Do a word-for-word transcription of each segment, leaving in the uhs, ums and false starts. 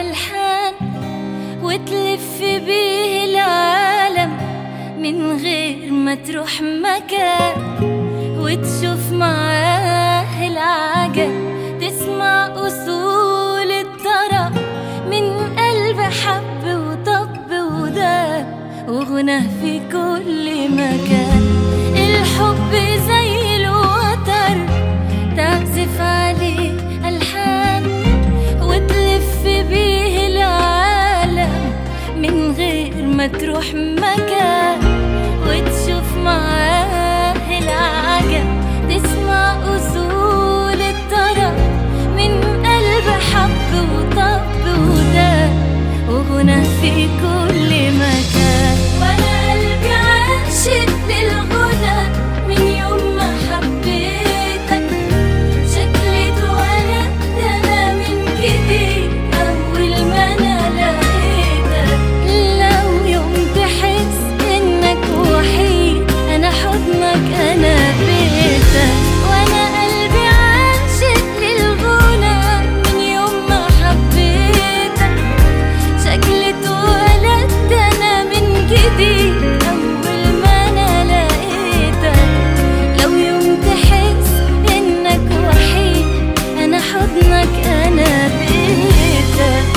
ألحان وتلف بيه العالم من غير ما تروح مكان، وتشوف معاه العجب، تسمع أصول الطرب من قلب حب وطب وداب وغنى في كل مكان. الحب زي الوتر تعزف عليه ألحان وتلف بيه العالم من غير ما تروح مكان، وتشوف معاه العجب، تسمع أصول الطرب من قلب حب وطب وداب وغنى في كل مكان. وانا قلبي عاشق للغنى من يوم ما حبيتك، شكلي اتولدت انا من جديد اول ما انا لقيتك. لو يوم تحس انك وحيد انا حضنك انا بيتك. وانا قلبي عاشق للغنى من يوم ما حبيتك، شكلي اتولدت انا من جديد اول ما انا لقيتك. لو يوم تحس انك وحيد انا حضنك انا بيتك.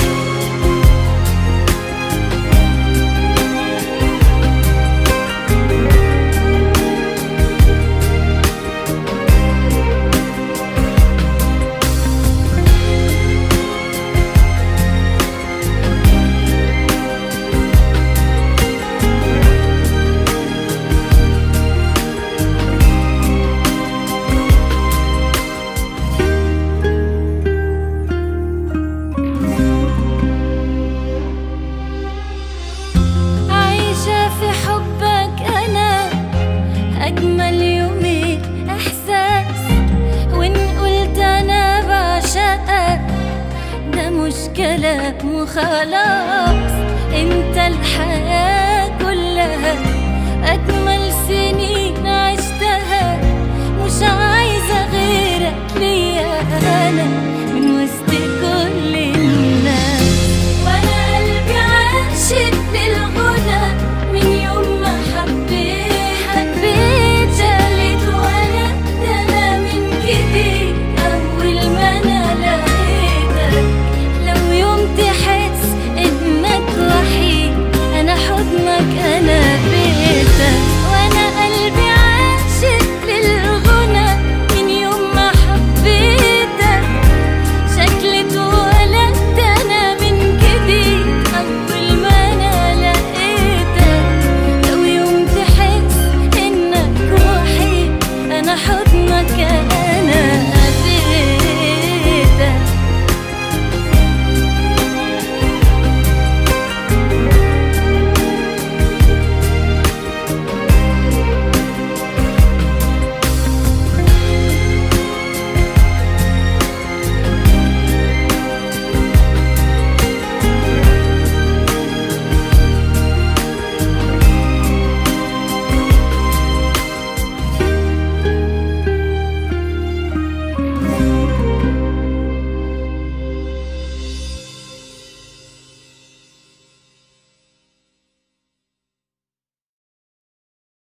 عايشة في حبك أنا أجمل يومين إحساس، وإن قلت أنا بعشقك ده مش كلام وخلاص. أنت الحياة كلها أجمل سنين عشتها، مش عايزة غيرك ليا أنا.